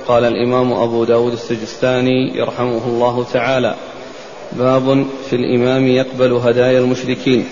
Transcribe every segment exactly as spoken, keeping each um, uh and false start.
قال الإمام أبو داود السجستاني يرحمه الله تعالى: باب في الإمام يقبل هدايا المشركين.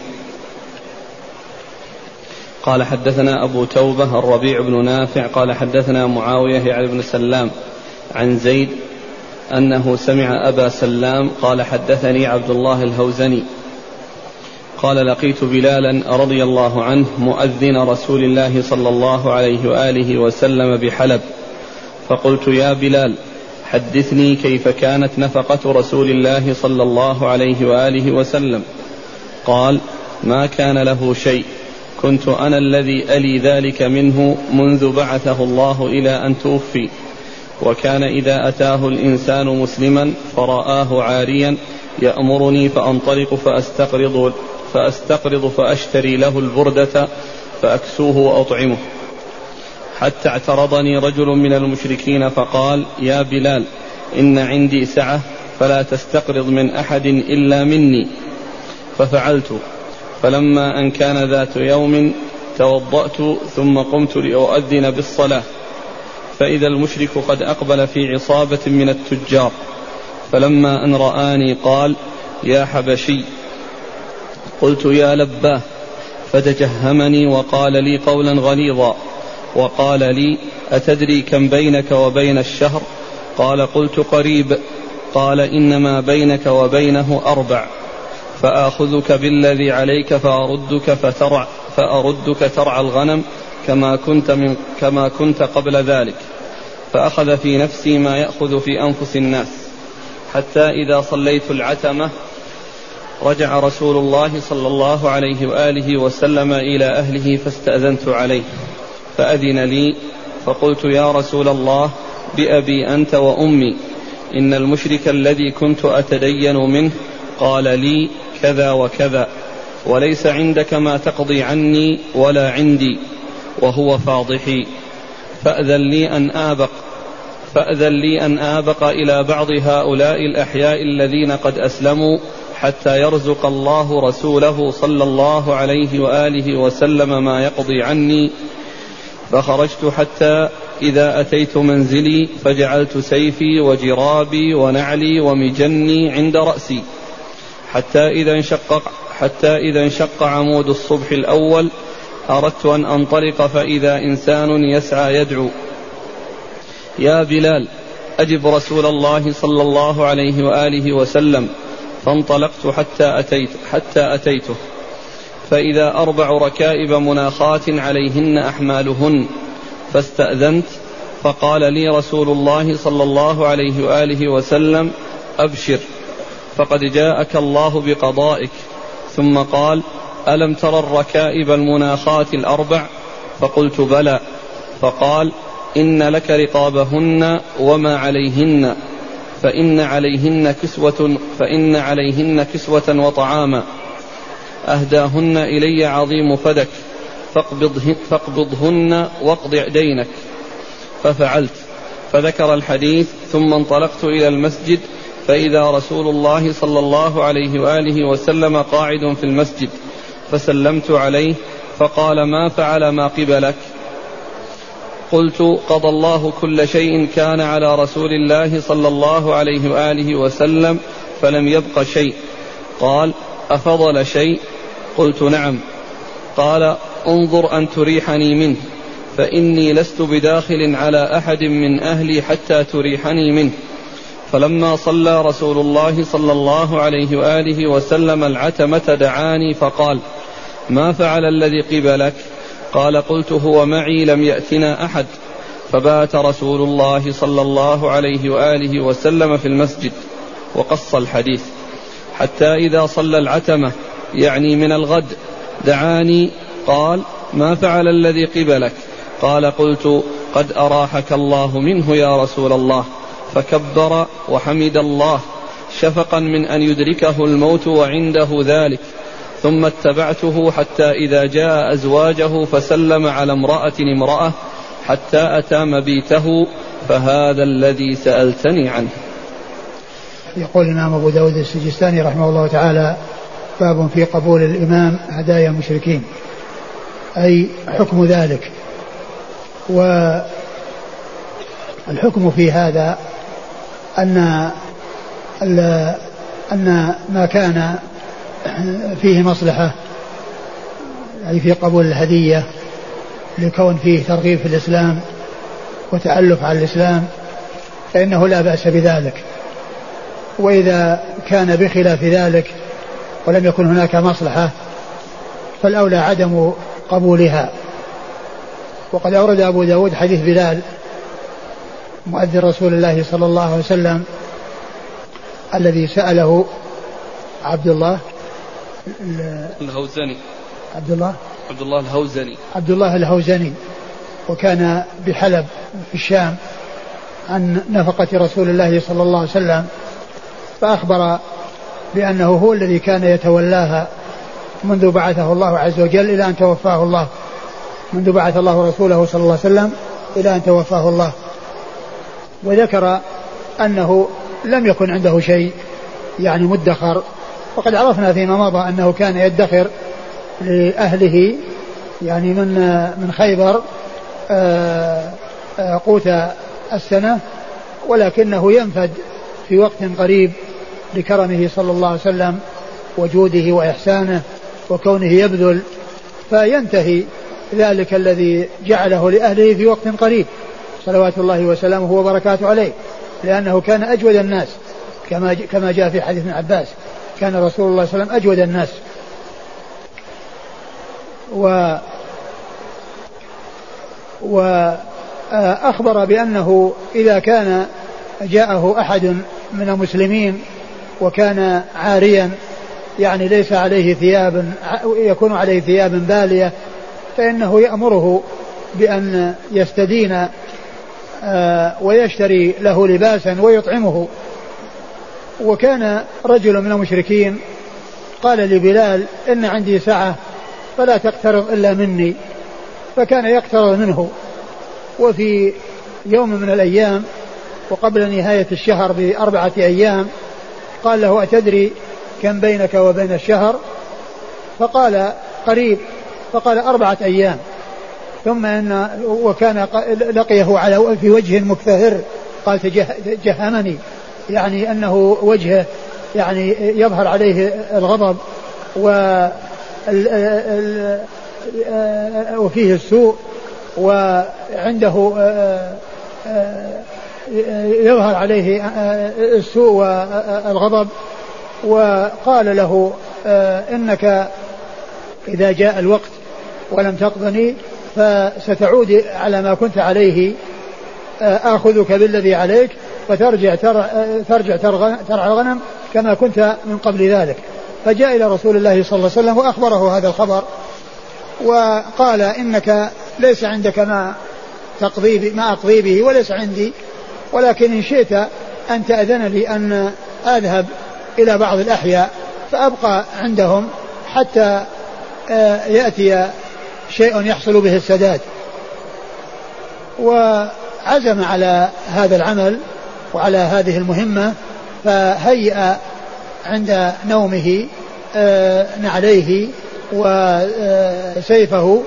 قال حدثنا أبو توبة الربيع بن نافع قال حدثنا معاوية يعني بن سلام عن زيد أنه سمع أبا سلام قال حدثني عبد الله الهوزني قال: لقيت بلالا رضي الله عنه مؤذن رسول الله صلى الله عليه وآله وسلم بحلب، فقلت: يا بلال، حدثني كيف كانت نفقة رسول الله صلى الله عليه وآله وسلم. قال: ما كان له شيء، كنت أنا الذي ألي ذلك منه منذ بعثه الله إلى أن توفي، وكان إذا أتاه الإنسان مسلما فرآه عاريا يأمرني فأنطلق فأستقرض, فأستقرض فأشتري له البردة فأكسوه وأطعمه، حتى اعترضني رجل من المشركين فقال: يا بلال، إن عندي سعة فلا تستقرض من أحد إلا مني. ففعلت، فلما أن كان ذات يوم توضأت ثم قمت لأؤذن بالصلاة، فإذا المشرك قد أقبل في عصابة من التجار، فلما أن رآني قال: يا حبشي. قلت: يا لباه. فتجهمني وقال لي قولا غليظا، وقال لي: أتدري كم بينك وبين الشهر؟ قال: قلت: قريب. قال: إنما بينك وبينه أربع، فآخذك بالذي عليك فأردك فترع فأردك ترعى الغنم كما كنت, من كما كنت قبل ذلك. فأخذ في نفسي ما يأخذ في أنفس الناس، حتى إذا صليت العتمة رجع رسول الله صلى الله عليه وآله وسلم إلى أهله، فاستأذنت عليه فأذن لي، فقلت: يا رسول الله، بأبي أنت وأمي، إن المشرك الذي كنت أتدين منه قال لي كذا وكذا، وليس عندك ما تقضي عني ولا عندي، وهو فاضحي، فأذن لي أن آبق فأذن لي أن آبق إلى بعض هؤلاء الأحياء الذين قد أسلموا، حتى يرزق الله رسوله صلى الله عليه وآله وسلم ما يقضي عني. فخرجت حتى إذا أتيت منزلي فجعلت سيفي وجرابي ونعلي ومجني عند رأسي، حتى إذا انشق, حتى إذا انشق عمود الصبح الأول أردت أن أنطلق، فإذا إنسان يسعى يدعو: يا بلال، أجب رسول الله صلى الله عليه وآله وسلم. فانطلقت حتى, أتيت حتى أتيته، فإذا أربع ركائب مناخات عليهن أحمالهن، فاستأذنت، فقال لي رسول الله صلى الله عليه وآله وسلم: أبشر، فقد جاءك الله بقضائك. ثم قال: ألم ترى الركائب المناخات الأربع؟ فقلت: بلى. فقال: إن لك رقابهن وما عليهن، فإن عليهن كسوة, فإن عليهن كسوة وطعاما، أهداهن إلي عظيم فدك، فاقبضهن, فاقبضهن واقض دينك. ففعلت، فذكر الحديث، ثم انطلقت إلى المسجد، فإذا رسول الله صلى الله عليه وآله وسلم قاعد في المسجد، فسلمت عليه، فقال: ما فعل ما قبلك؟ قلت: قضى الله كل شيء كان على رسول الله صلى الله عليه وآله وسلم، فلم يبق شيء. قال: أفضل شيء؟ قلت: نعم. قال: انظر أن تريحني منه، فإني لست بداخل على أحد من أهلي حتى تريحني منه. فلما صلى رسول الله صلى الله عليه وآله وسلم العتمة دعاني فقال: ما فعل الذي قبلك؟ قال: قلت: هو معي، لم يأتنا أحد. فبات رسول الله صلى الله عليه وآله وسلم في المسجد، وقص الحديث، حتى إذا صلى العتمة يعني من الغد دعاني، قال: ما فعل الذي قبلك؟ قال: قلت: قد أراحك الله منه يا رسول الله. فكبر وحمد الله شفقا من أن يدركه الموت وعنده ذلك، ثم اتبعته حتى إذا جاء أزواجه فسلم على امرأة امرأة حتى أتى مبيته، فهذا الذي سألتني عنه. يقول الإمام أبو داود السجستاني رحمه الله تعالى: باب في قبول الإمام هدايا المشركين، أي حكم ذلك. الحكم في هذا أن أن ما كان فيه مصلحة أي في قبول الهدية لكون فيه ترغيب في الإسلام وتألف على الإسلام فإنه لا بأس بذلك. وإذا كان بخلاف ذلك ولم يكن هناك مصلحة فالأولى عدم قبولها. وقد أورد أبو داود حديث بلال مؤذن رسول الله صلى الله عليه وسلم الذي سأله عبد الله الهوزني عبد الله عبد الله الهوزني عبد الله الهوزني وكان بحلب في الشام عن نفقة رسول الله صلى الله عليه وسلم، فأخبر بأنه هو الذي كان يتولاها منذ بعثه الله عز وجل إلى أن توفاه الله، منذ بعث الله رسوله صلى الله عليه وسلم إلى أن توفاه الله. وذكر أنه لم يكن عنده شيء يعني مدخر، وقد عرفنا فيما مضى أنه كان يدخر لأهله يعني من من خيبر قوت السنة، ولكنه ينفد في وقت قريب لكرمه صلى الله عليه وسلم وجوده وإحسانه وكونه يبذل، فينتهي ذلك الذي جعله لأهله في وقت قريب صلوات الله وسلامه وبركاته عليه، لأنه كان أجود الناس كما كما جاء في حديث ابن عباس، كان رسول الله صلى الله عليه وسلم أجود الناس. و وأخبر بأنه إذا كان جاءه أحد من المسلمين وكان عاريا يعني ليس عليه ثياب يكون عليه ثياب بالية فإنه يأمره بأن يستدين ويشتري له لباسا ويطعمه. وكان رجل من المشركين قال لبلال إن عندي سعة فلا تقترض إلا مني، فكان يقترض منه. وفي يوم من الأيام وقبل نهاية الشهر بأربعة أيام قال له أتدري كم بينك وبين الشهر؟ فقال قريب، فقال أربعة أيام. ثم إن وكان لقيه على في وجه مكتهر، قال تجهمني، يعني أنه وجهه يعني يظهر عليه الغضب وفيه السوء، وعنده يظهر عليه السوء والغضب. وقال له إنك إذا جاء الوقت ولم تقضني فستعود على ما كنت عليه، آخذك بالذي عليك فترجع ترجع ترعى الغنم كما كنت من قبل ذلك. فجاء إلى رسول الله صلى الله عليه وسلم وأخبره هذا الخبر، وقال إنك ليس عندك ما تقضي ما أقضي به وليس عندي، ولكن إن شئت أن تأذن لي أن أذهب إلى بعض الأحياء فأبقى عندهم حتى يأتي شيء يحصل به السداد. وعزم على هذا العمل وعلى هذه المهمة، فهيأ عند نومه نعليه وسيفه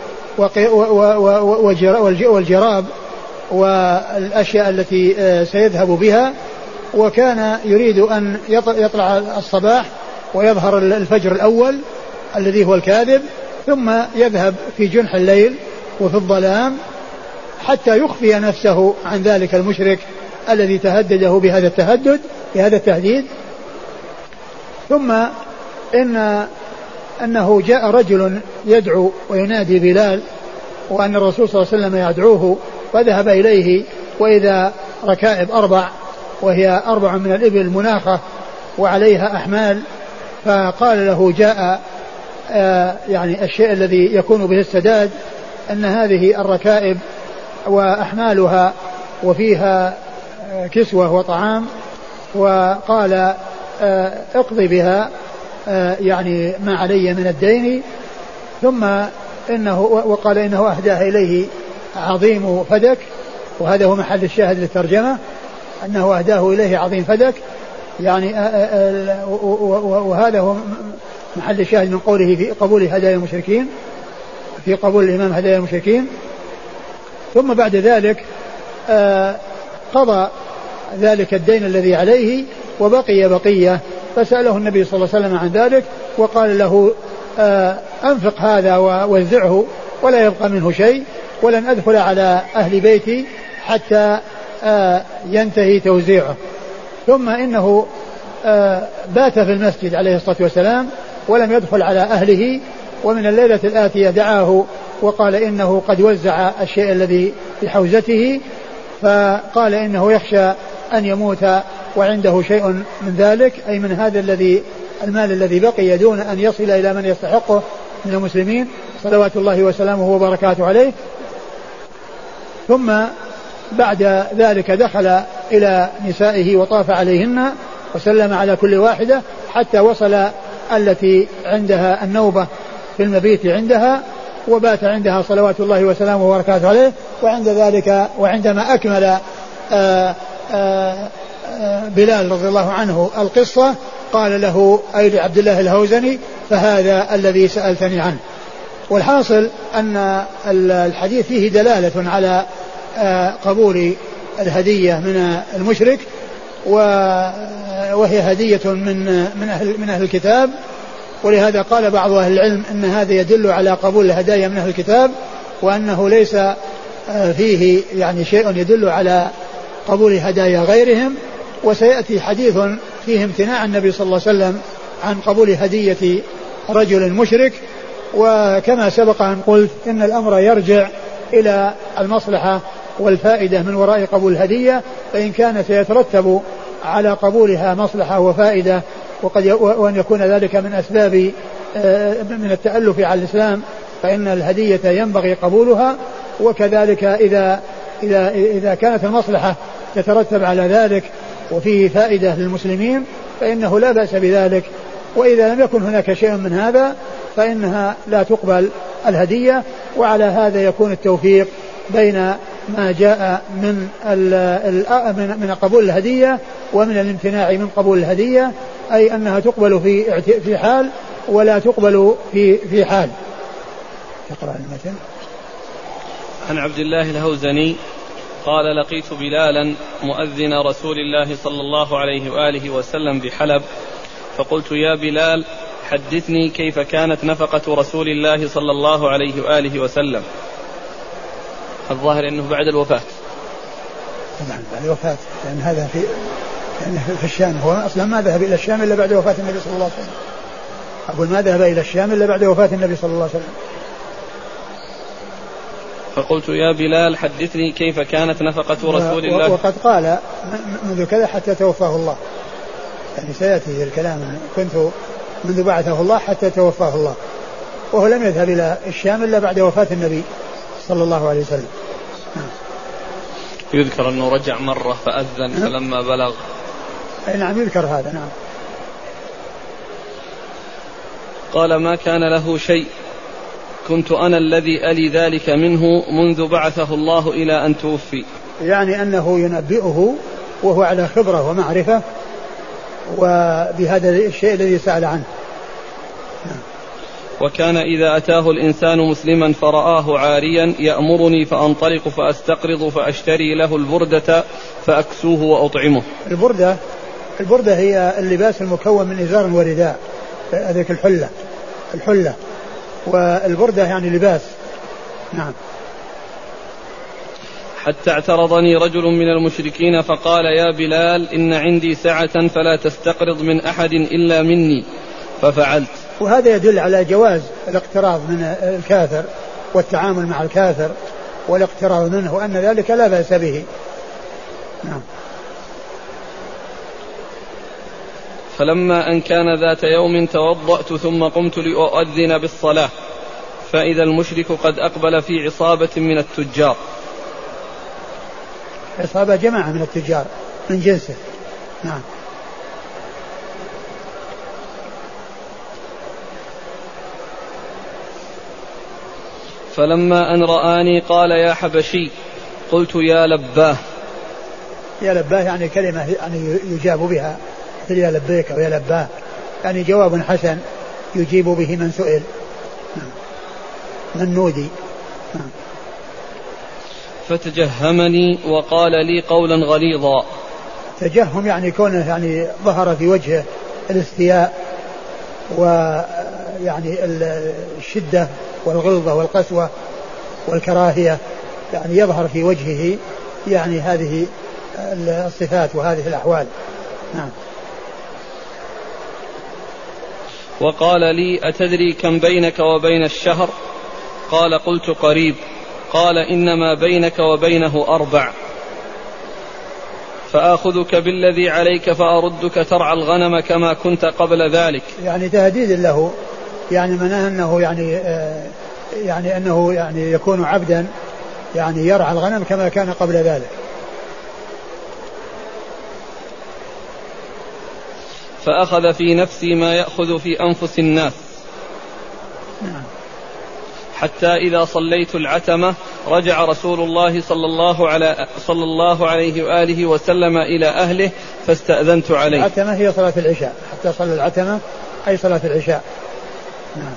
والجراب والأشياء التي سيذهب بها، وكان يريد أن يطلع الصباح ويظهر الفجر الأول الذي هو الكاذب، ثم يذهب في جنح الليل وفي الظلام حتى يخفي نفسه عن ذلك المشرك الذي تهدده بهذا التهدد بهذا التهديد. ثم إن أنه جاء رجل يدعو وينادي بلال، وأن الرسول صلى الله عليه وسلم يدعوه، فذهب إليه وإذا ركائب أربع، وهي أربع من الإبل مناخة وعليها أحمال. فقال له جاء آه يعني الشيء الذي يكون به السداد أن هذه الركائب وأحمالها وفيها آه كسوة وطعام، وقال آه اقضي بها آه يعني ما علي من الدين. ثم إنه وقال إنه أهداه إليه عظيم فدك، وهذا هو محل الشاهد للترجمة، أنه أهداه إليه عظيم فدك، يعني وهذا هو محل الشاهد من قوله في قبول هدايا المشركين، في قبول الإمام هدايا المشركين. ثم بعد ذلك قضى ذلك الدين الذي عليه وبقي بقية، فسأله النبي صلى الله عليه وسلم عن ذلك وقال له آه أنفق هذا ووزعه ولا يبقى منه شيء، ولن أدخل على أهل بيتي حتى آه ينتهي توزيعه. ثم إنه آه بات في المسجد عليه الصلاة والسلام ولم يدخل على أهله، ومن الليلة الآتية دعاه وقال إنه قد وزع الشيء الذي في حوزته، فقال إنه يخشى أن يموت وعنده شيء من ذلك، أي من هذا الذي المال الذي بقي دون أن يصل إلى من يستحقه من المسلمين صلوات الله وسلامه وبركاته عليه. ثم بعد ذلك دخل إلى نسائه وطاف عليهن وسلم على كل واحدة حتى وصل التي عندها النوبة في المبيت عندها، وبات عندها صلوات الله وسلامه وبركاته عليه. وعند ذلك وعندما أكمل آآ آآ بلال رضي الله عنه القصة قال له أي لعبد الله الهوزني فهذا الذي سألتني عنه. والحاصل أن الحديث فيه دلالة على قبول الهدية من المشرك، وهي هدية من من أهل من أهل الكتاب، ولهذا قال بعض أهل العلم أن هذا يدل على قبول الهدايا من أهل الكتاب، وأنه ليس فيه يعني شيء يدل على قبول هدايا غيرهم. وسيأتي حديث فيه امتناع النبي صلى الله عليه وسلم عن قبول هدية رجل مشرك. وكما سبق أن قلت إن الأمر يرجع إلى المصلحة والفائدة من وراء قبول الهدية، فإن كان سيترتب على قبولها مصلحة وفائدة وقد وأن يكون ذلك من أسباب من التألف على الإسلام فإن الهدية ينبغي قبولها. وكذلك إذا إذا إذا كانت المصلحة تترتب على ذلك وفيه فائدة للمسلمين فإنه لا بأس بذلك. وإذا لم يكن هناك شيء من هذا فإنها لا تقبل الهدية. وعلى هذا يكون التوفيق بين ما جاء من من قبول الهدية ومن الامتناع من قبول الهدية، أي أنها تقبل في في حال ولا تقبل في في حال. اقرأ المتن. عن عبد الله الهوزني قال لقيت بلالا مؤذن رسول الله صلى الله عليه وآله وسلم بحلب، فقلت يا بلال حدثني كيف كانت نفقة رسول الله صلى الله عليه وآله وسلم. الظاهر أنه بعد الوفاة. طبعا بعد الوفاة، لأن هذا في يعني في الشام، هو أصلا ما ذهب إلى الشام إلا بعد وفاة النبي صلى الله عليه وسلم. أقول ما ذهب إلى الشام إلا بعد وفاة النبي صلى الله عليه وسلم. فقلت يا بلال حدثني كيف كانت نفقة رسول الله. وقد قال منذ كذا حتى توفاه الله، يعني سيأتي الكلام كنت منذ بعثه الله حتى توفاه الله، وهو لم يذهب إلى الشام إلا بعد وفاة النبي صلى الله عليه وسلم. يذكر أنه رجع مرة فأذن فلما بلغ. أي نعم يذكر هذا. نعم. قال ما كان له شيء، كنت أنا الذي ألي ذلك منه منذ بعثه الله إلى أن توفي. يعني أنه ينبئه وهو على خبرة ومعرفة وبهذا الشيء الذي سأل عنه. وكان إذا أتاه الإنسان مسلما فرآه عاريا يأمرني فأنطلق فأستقرض فأشتري له البردة فأكسوه وأطعمه. البردة البردة هي اللباس المكون من إزار ورداء، هذيك الحلة الحلة والبردة يعني لباس. نعم. حتى اعترضني رجل من المشركين فقال يا بلال إن عندي سعة فلا تستقرض من أحد إلا مني، ففعلت. وهذا يدل على جواز الاقتراض من الكافر والتعامل مع الكافر والاقتراض منه، وأن ذلك لا بأس به. نعم. فلما أن كان ذات يوم توضأت ثم قمت لأؤذن بالصلاة فإذا المشرك قد أقبل في عصابة من التجار. عصابة جماعة من التجار من جنسه. نعم. فلما أن رآني قال يا حبشي، قلت يا لباه. يا لباه يعني كلمة يعني يجاب بها، مثل يا لبيك أو يا لباه، يعني جواب حسن يجيب به من سئل، من نودي. فتجهمني وقال لي قولا غليظا. تجهم يعني كونه يعني ظهر في وجهه الاستياء ويعني الشدة والغلظة والقسوة والكراهية، يعني يظهر في وجهه يعني هذه الصفات وهذه الأحوال. نعم. وقال لي أتدري كم بينك وبين الشهر؟ قال قلت قريب. قال إنما بينك وبينه أربع، فآخذك بالذي عليك فأردك ترعى الغنم كما كنت قبل ذلك. يعني تهديد له، يعني مناه أنه يعني آه يعني أنه يعني يكون عبدا يعني يرعى الغنم كما كان قبل ذلك. فأخذ في نفسي ما يأخذ في أنفس الناس. نعم. حتى إذا صليت العتمة رجع رسول الله صلى الله, على صلى الله عليه وآله وسلم إلى أهله فاستأذنت عليه. العتمة هي صلاة العشاء، حتى صلى العتمة أي صلاة العشاء. نعم.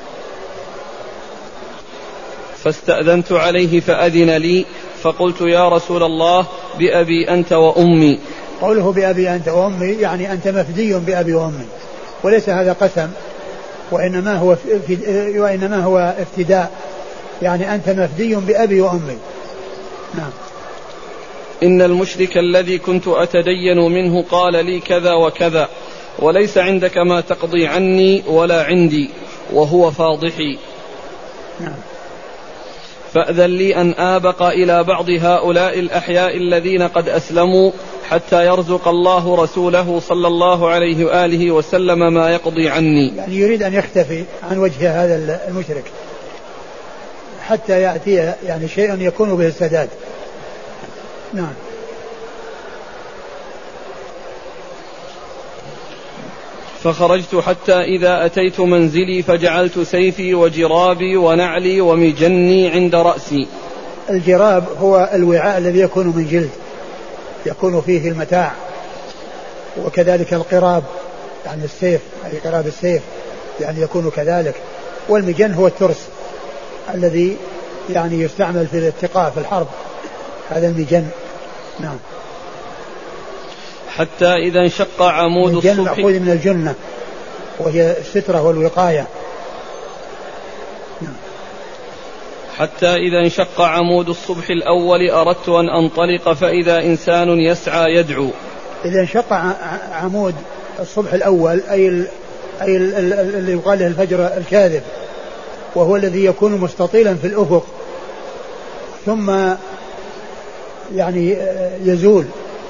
فاستأذنت عليه فأذن لي، فقلت يا رسول الله بأبي أنت وأمي. قوله بأبي أنت وأمي يعني أنت مفدي بأبي وأمي، وليس هذا قسم، وإنما هو في وإنما هو افتداء، يعني أنت مفدي بأبي وأمي. نعم. إن المشرك الذي كنت أتدين منه قال لي كذا وكذا، وليس عندك ما تقضي عني ولا عندي، وهو فاضحي. نعم. فأذن لي أن آبق إلى بعض هؤلاء الأحياء الذين قد أسلموا حتى يرزق الله رسوله صلى الله عليه وآله وسلم ما يقضي عني. يعني يريد أن يختفي عن وجه هذا المشرك حتى يأتي يعني شيء يكون به السداد. نعم. فخرجت حتى إذا أتيت منزلي فجعلت سيفي وجرابي ونعلي ومجني عند رأسي. الجراب هو الوعاء الذي يكون من جلد يكون فيه المتاع، وكذلك القراب يعني السيف، أي قراب السيف يعني يكون كذلك. والمجن هو الترس الذي يعني يستعمل في الاتقاء في الحرب، هذا المجن. نعم. حتى إذا انشق عمود الصبح. المجن مأخوذ من الجنة وهي السترة والوقاية. نعم. حتى إذا انشق عمود الصبح الأول أردت أن أنطلق فإذا إنسان يسعى يدعو. إذا انشق عمود الصبح الأول أي ال أي اللي يقال له الفجر الكاذب، وهو الذي يكون مستطيلا في الأفق ثم يعني يزول،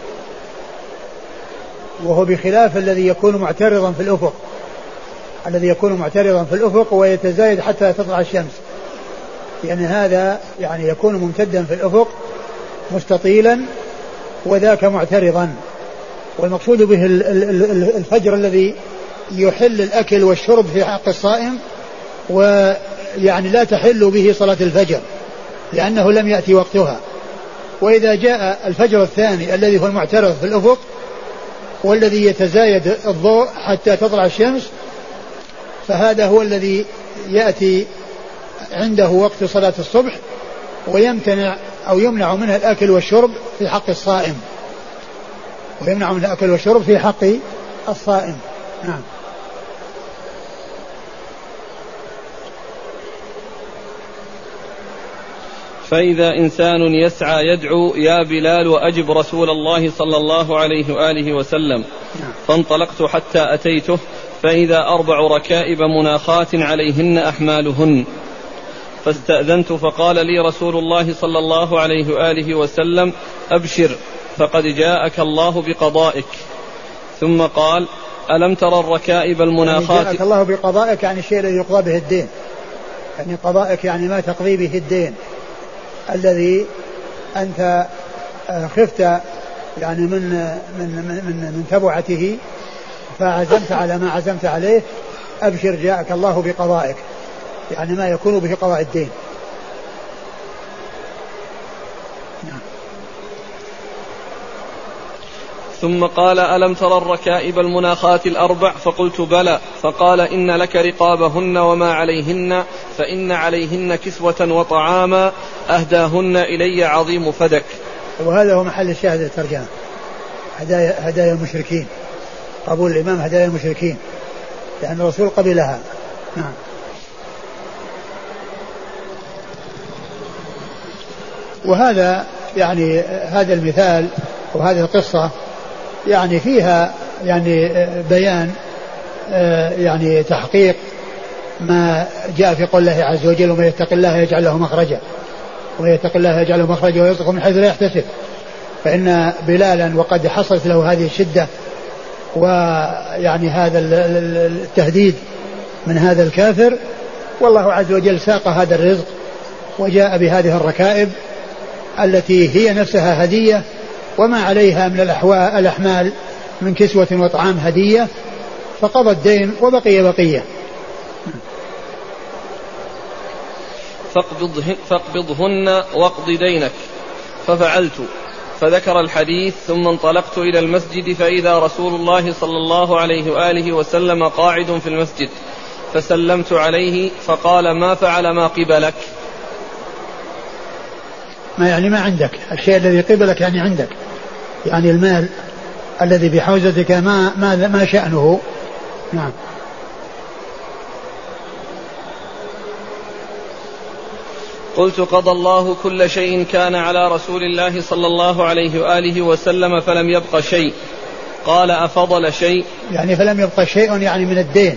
وهو بخلاف الذي يكون معترضا في الأفق الذي يكون معترضا في الأفق ويتزايد حتى تطلع الشمس، يعني هذا يعني يكون ممتدا في الأفق مستطيلا وذاك معترضا. والمقصود به الفجر الذي يحل الأكل والشرب في حق الصائم، ويعني لا تحل به صلاة الفجر لأنه لم يأتي وقتها. وإذا جاء الفجر الثاني الذي هو المعترض في الأفق والذي يتزايد الضوء حتى تطلع الشمس، فهذا هو الذي يأتي عنده وقت صلاة الصبح ويمتنع أو يمنع منها الأكل والشرب في حق الصائم ويمنع منها الأكل والشرب في حق الصائم. نعم. فإذا إنسان يسعى يدعو يا بلال وأجب رسول الله صلى الله عليه وآله وسلم. فانطلقت حتى أتيته فإذا أربع ركائب مناخات عليهن أحمالهن، فاستأذنت فقال لي رسول الله صلى الله عليه وآله وسلم أبشر فقد جاءك الله بقضائك. ثم قال ألم ترى الركائب المناخات؟ يعني جاءك الله بقضائك يعني الشيء الذي يقضى به الدين، يعني قضائك يعني ما تقضي به الدين الذي أنت خفت يعني من من من من تبعته فعزمت على ما عزمت عليه. أبشر جاءك الله بقضائك، يعني ما يكون به قضاء الدين. ثم قال ألم ترى الركائب المناخات الأربع؟ فقلت بلى. فقال إن لك رقابهن وما عليهن، فإن عليهن كسوة وطعاما أهداهن إلي عظيم فدك. وهذا هو محل الشاهد الترجمة، هدايا, هدايا المشركين، قبول الإمام هدايا المشركين، لأن الرسول قبلها. نعم. وهذا يعني هذا المثال وهذه القصة يعني فيها يعني بيان يعني تحقيق ما جاء في قول الله عز وجل: ومن يتق الله يجعل له مخرجا ومن يتق الله يجعل له مخرجا ويرزقه من حيث لا يحتسب. فإن بلالا وقد حصلت له هذه الشدة ويعني هذا التهديد من هذا الكافر، والله عز وجل ساق هذا الرزق وجاء بهذه الركائب التي هي نفسها هدية وما عليها من الأحمال من كسوة وطعام هدية، فقضى الدين وبقي بقية. فاقبضهن واقض دينك. ففعلت، فذكر الحديث، ثم انطلقت إلى المسجد فإذا رسول الله صلى الله عليه وآله وسلم قاعد في المسجد، فسلمت عليه فقال: ما فعل ما قبلك؟ ما يعني ما عندك، الشيء الذي قبلك يعني عندك، يعني المال الذي بحوزتك ما, ما, ما شأنه. نعم. قلت: قضى الله كل شيء كان على رسول الله صلى الله عليه وآله وسلم فلم يبق شيء. قال: أفضل شيء؟ يعني فلم يبق شيء يعني من الدين،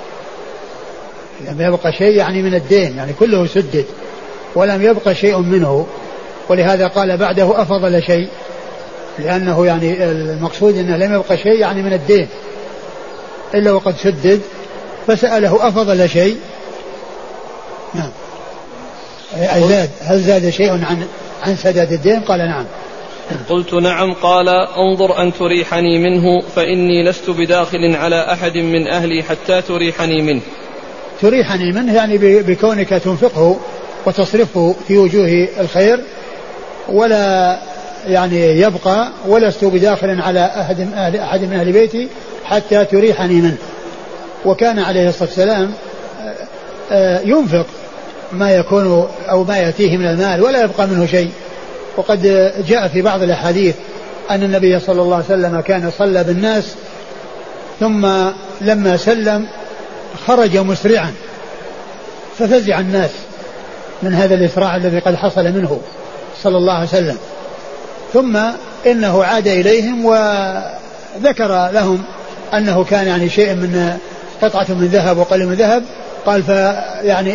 لم يبق شيء يعني من الدين، يعني كله سدد ولم يبق شيء منه، ولهذا قال بعده: أفضل شيء، لأنه يعني المقصود أنه لم يبق شيء يعني من الدين إلا وقد سدد، فسأله: أفضل شيء؟ نعم. أي زاد، هل زاد شيء عن عن سداد الدين؟ قال: نعم. قلت: نعم. قال: انظر أن تريحني منه، فإني لست بداخل على أحد من أهلي حتى تريحني منه. تريحني منه يعني بكونك تنفقه وتصرفه في وجوه الخير، ولا يعني يبقى، ولست بداخل على أحد أحد من أهل بيتي حتى تريحني منه. وكان عليه الصلاة والسلام ينفق ما يكون أو ما يأتيه من المال ولا يبقى منه شيء. وقد جاء في بعض الأحاديث أن النبي صلى الله عليه وسلم كان صلى بالناس، ثم لما سلم خرج مسرعا، ففزع الناس من هذا الإسراع الذي قد حصل منه صلى الله عليه وسلم. ثم إنه عاد إليهم وذكر لهم أنه كان يعني شيء من قطعة من ذهب وقليل من ذهب. قال: فيعني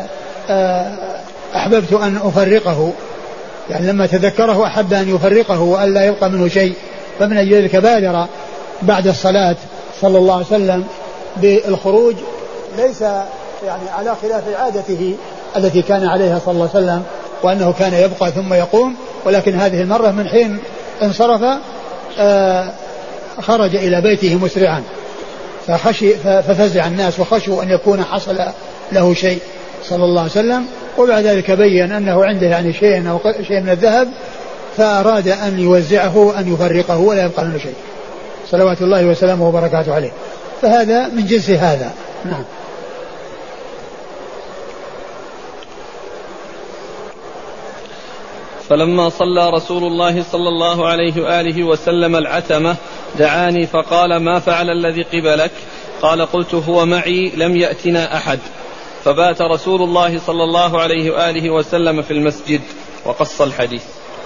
أحببت أن أفرقه، يعني لما تذكره أحب أن يفرقه وألا يبقى منه شيء، فمن أجل ذلك بادر بعد الصلاة صلى الله عليه وسلم بالخروج، ليس يعني على خلاف عادته التي كان عليها صلى الله عليه وسلم، وأنه كان يبقى ثم يقوم، ولكن هذه المرة من حين انصرف خرج إلى بيته مسرعا، فخشي ففزع الناس وخشوا أن يكون حصل له شيء صلى الله عليه وسلم. وبعد ذلك بين أنه عنده يعني شيء أو شيء من الذهب، فأراد أن يوزعه وأن يفرقه ولا يبقى منه شيء صلوات الله وسلامه وبركاته عليه. فهذا من جنس هذا. نعم. فلما صلى رسول الله صلى الله عليه وآله وسلم العتمة دعاني فقال: ما فعل الذي قبلك؟ قال: قلت: هو معي، لم يأتنا أحد. فبات رسول الله صلى الله عليه وآله وسلم في المسجد. وقص الحديث.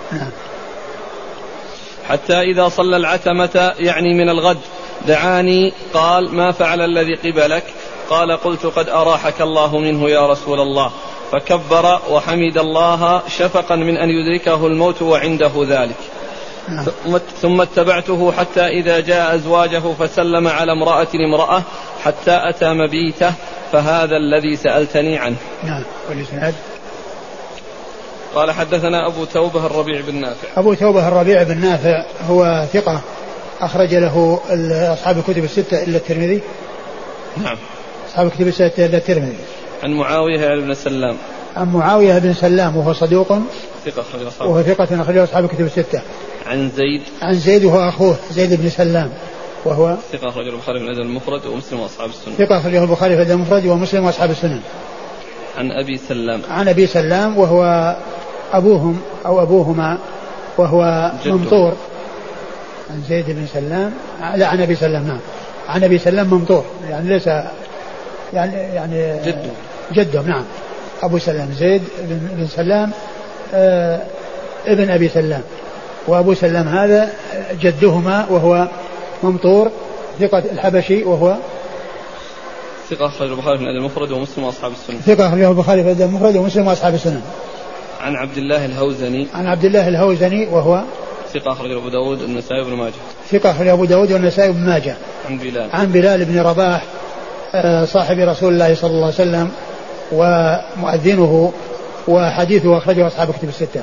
حتى إذا صلى العتمة يعني من الغد دعاني قال: ما فعل الذي قبلك؟ قال: قلت: قد أراحك الله منه يا رسول الله. فكبر وحمد الله شفقا من أن يدركه الموت وعنده ذلك. ثم اتبعته حتى إذا جاء أزواجه فسلم على امرأة امرأة حتى أتى مبيته، فهذا الذي سألتني عنه. نعم. والإسناد. قال: حدثنا أبو توبة الربيع بن نافع. أبو توبة الربيع بن نافع هو ثقة، أخرج له أصحاب الكتب الستة إلا الترمذي. نعم. أصحاب الكتب الستة إلا الترمذي. عن معاوية بن سلام. عن معاوية بن سلام وهو صدوق ثقة وهو ثقة أخرج له أصحاب الكتب الستة. عن زيد عن زيد وهو أخوه زيد بن سلام وهو ثقة أخرجه البخاري في الأدب المفرد ومسلم وأصحاب السنن. ثقة أخرجه البخاري في الأدب المفرد ومسلم وأصحاب السنن. عن أبي سلام عن أبي سلام وهو أبوهم أو أبوهما وهو جده. ممطور. عن زيد بن سلام لا عن أبي سلام نعم عن أبي سلام ممطور يعني ليس يعني يعني جده جده نعم أبو سلام زيد بن سلام آه ابن أبي سلام وأبو سلام هذا جدهما وهو ممطور ثقة الحبشي وهو ثقة أخرجه البخاري في الأدب المفرد ومسلم وأصحاب السنن. ثقة أخرجه البخاري في الأدب المفرد ومسلم وأصحاب السنن. عن عبد الله الهوزني عن عبد الله الهوزني وهو ثقة أخرجه أبو داود والنسائي وابن ماجه. ثقة أخرجه أبو داود والنسائي وابن ماجه. عن بلال عن بلال بن رباح صاحب رسول الله صلى الله عليه وسلم ومؤذنه وحديثه أخرجه أصحاب كتب الستة.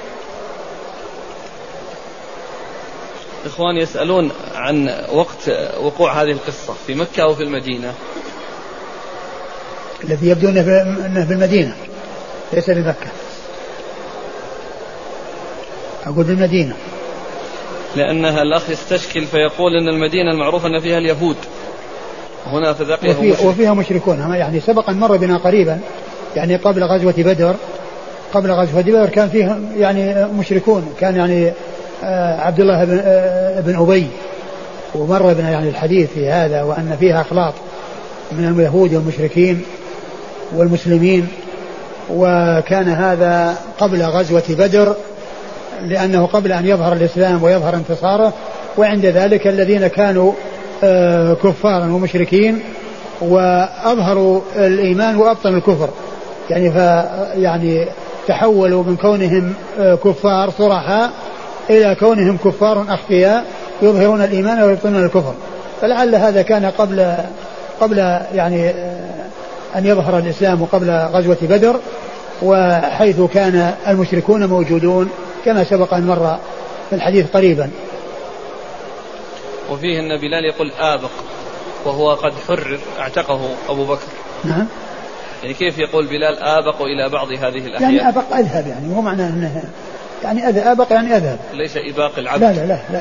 إخوان يسألون عن وقت وقوع هذه القصة في مكة أو في المدينة. الذي يبدو أنه في المدينة ليس بمكة. أقول بالمدينة لأنها الأخ يستشكل فيقول أن المدينة المعروف أن فيها اليهود هنا فذاقها وفي مشرك. وفيها مشركون يعني سبقا مر بنا قريبا يعني قبل غزوة بدر قبل غزوة بدر كان فيه يعني مشركون كان يعني آه عبد الله بن, آه بن أبي ومر بنا يعني الحديث في هذا وأن فيها أخلاط من اليهود والمشركين والمسلمين وكان هذا قبل غزوة بدر لأنه قبل أن يظهر الإسلام ويظهر انتصاره وعند ذلك الذين كانوا آه كفارا ومشركين وأظهروا الإيمان وأبطنوا الكفر يعني ف يعني تحولوا من كونهم آه كفار صرحاء إلى كونهم كفار أخفياء يظهرون الإيمان ويبطنون الكفر فلعل هذا كان قبل قبل يعني آه أن يظهر الإسلام وقبل غزوة بدر وحيث كان المشركون موجودون كما سبق أن مر في الحديث قريبا. وفيه أن بلال يقول آبق وهو قد حرر اعتقه أبو بكر. نعم. يعني كيف يقول بلال آبق إلى بعض هذه الأحياء؟ يعني آبق أذهب يعني مو معنى أنه يعني أذهب آبق يعني أذهب ليس إباق العبد. لا لا لا, لا.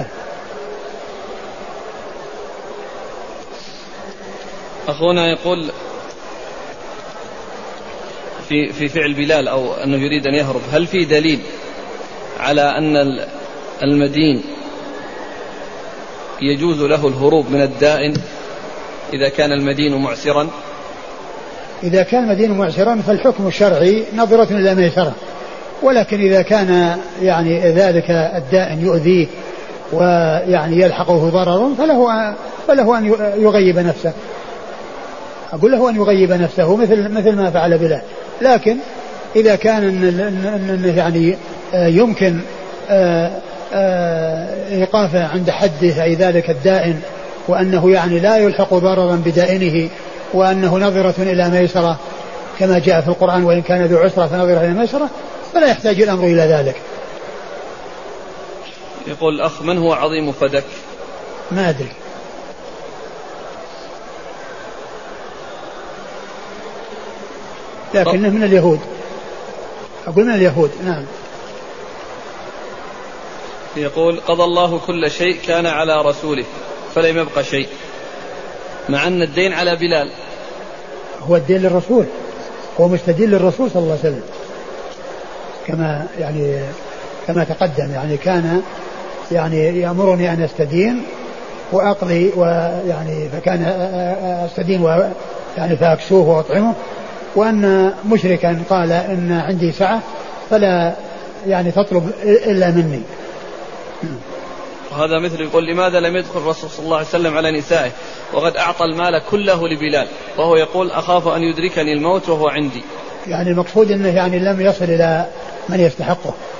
أخونا يقول في في فعل بلال أو أنه يريد أن يهرب هل في دليل على أن المدين يجوز له الهروب من الدائن إذا كان المدين معسرا؟ إذا كان المدين معسرا فالحكم الشرعي نظرة إلى ميسرة ولكن إذا كان يعني ذلك الدائن يؤذيه ويعني يلحقه ضرر فله فله أن يغيب نفسه أقول له أن يغيب نفسه مثل مثل ما فعل بلال لكن إذا كان إن يعني يمكن إيقافه عند حده أي ذلك الدائن وأنه يعني لا يلحق ضررا بدائنه وأنه نظرة إلى ميسرة كما جاء في القرآن وإن كان ذو عسرة فنظرة إلى ميسرة فلا يحتاج الأمر إلى ذلك. يقول الأخ من هو عظيم فدك؟ ما أدري. لكنه من اليهود أقول من اليهود. نعم. يقول قضى الله كل شيء كان على رسوله فلم يبقى شيء مع أن الدين على بلال. هو الدين للرسول هو مستدين للرسول صلى الله عليه وسلم كما يعني كما تقدم يعني كان يعني يأمرني أن أستدين وأقضي ويعني فكان أستدين ويعني فأكسوه وأطعمه وأن مشركا قال إن عندي سعة فلا يعني تطلب إلا مني. وهذا مثل يقول لماذا لم يدخل الرسول صلى الله عليه وسلم على نسائه وقد أعطى المال كله لبلال وهو يقول أخاف أن يدركني الموت وهو عندي. يعني المقصود أنه يعني لم يصل إلى من يستحقه